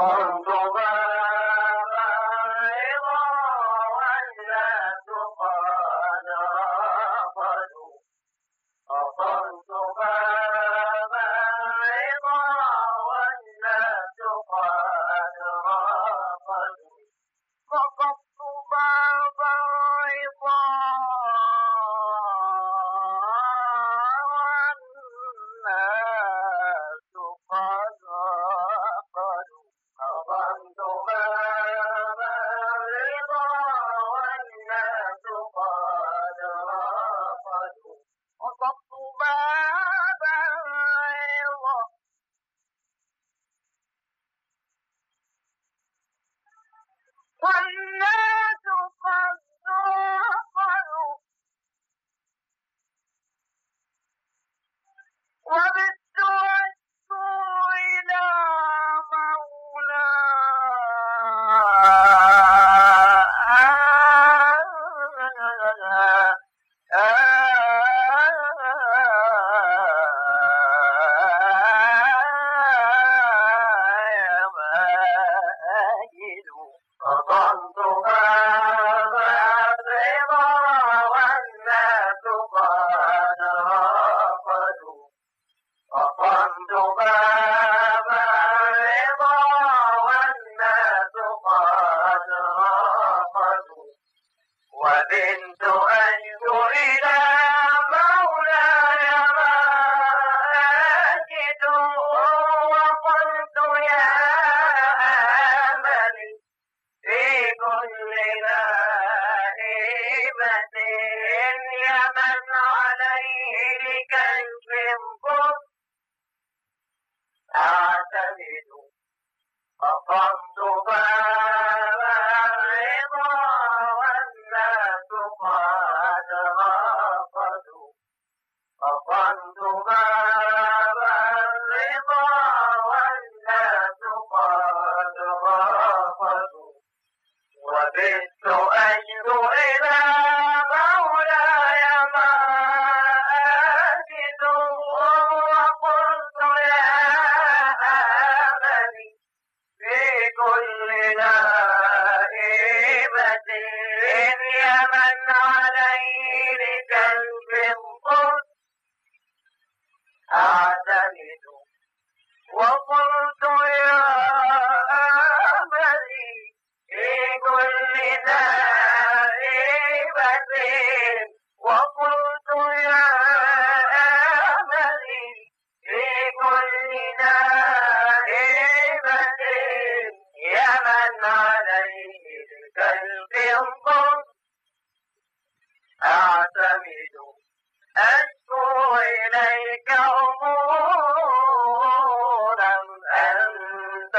وبنت أشكو إلى مولاي ما أجد وقلت يا أملي في كل نائبة يا من عليه لكشف قد أعتمد فقمت باب الرضا والناس قد غفلوا فقمت باب الرضا والناس قد غفلوا وبت أشكو إلى مولاي ما أجد وقلت يا أملي في كل نائبة يا من عليه لكلب قد أعتمد وقلت يا أملي في كل نائبة وقلت يا أملي في كل نائبة يا من عليه الكلب قد أعتمد أشكو إليك أمورا أنت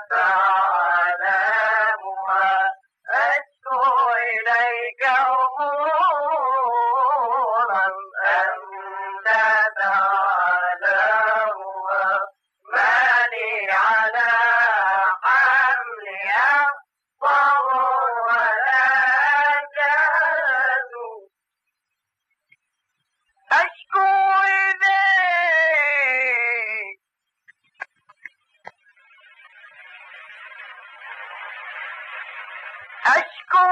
تعلمها أشكو إليك أمورا أنت تعلمها ما لي على حملها ضر ولا جهل أشكو إليك أشكو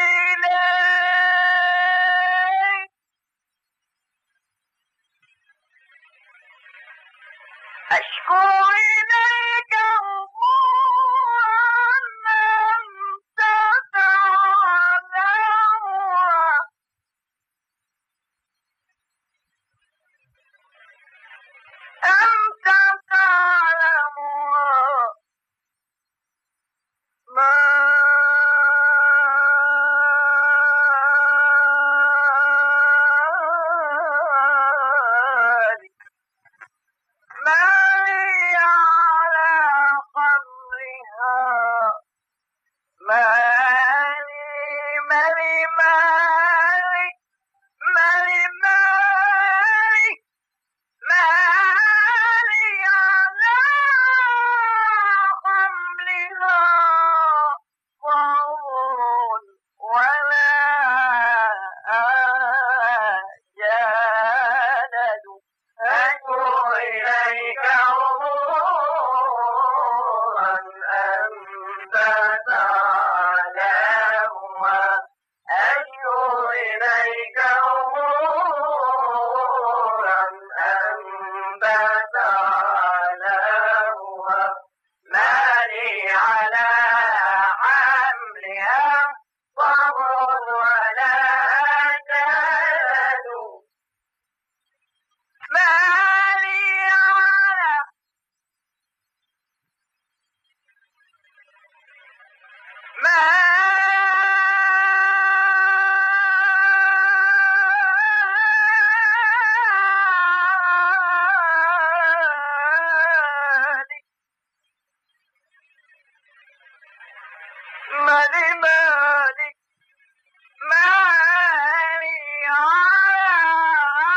إليك أشكو إليك أمورا أنت تعلمها أنت تعلمها ما لي على قبرها مالي على حملها ضر ولا جلد أشكو إليك أمورا ولمالك مالي على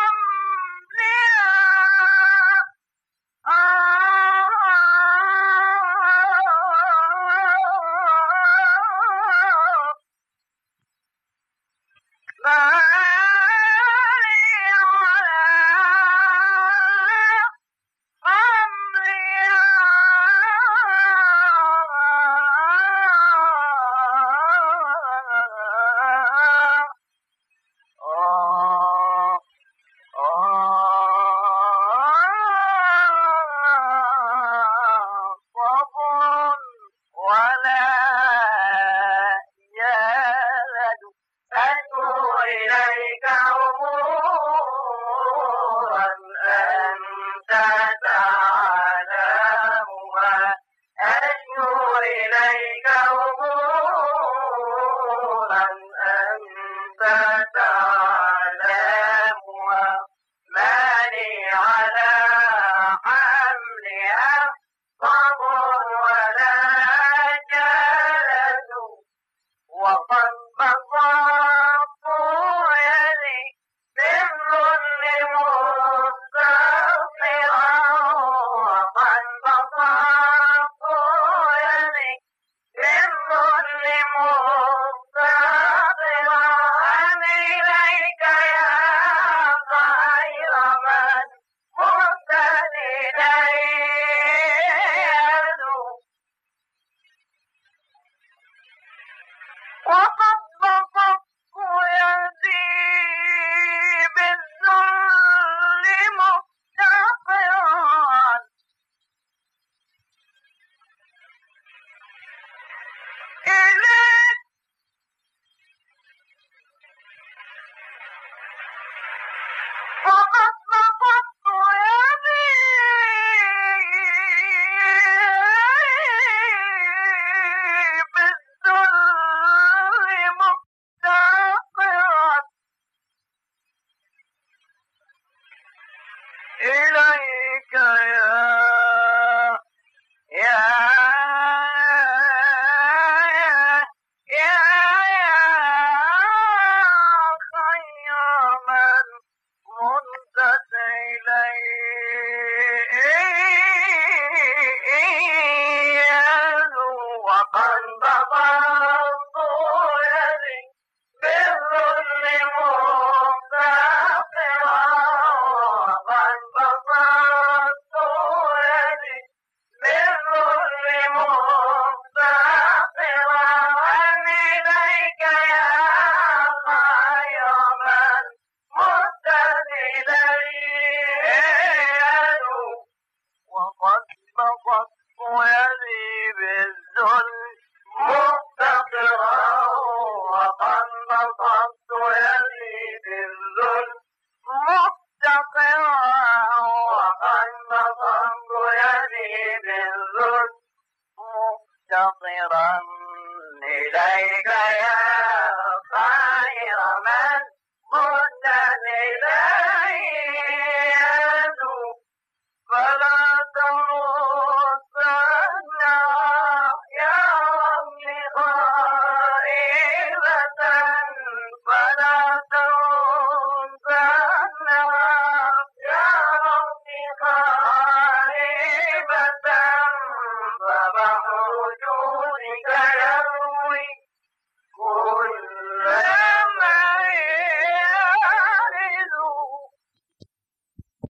إليك يا خير من ردت إليه وقد بسطت يدي بالذل مفتقرا وقد بسطت يدي بالذل مفتقرا إليك يا خير من مدت إليه وقد بسطت يدي بالذل مفتقرا وقد بسطت يدي بالذل مفتقرا وقد بسطت يدي بالذل مفتقرا إليك يا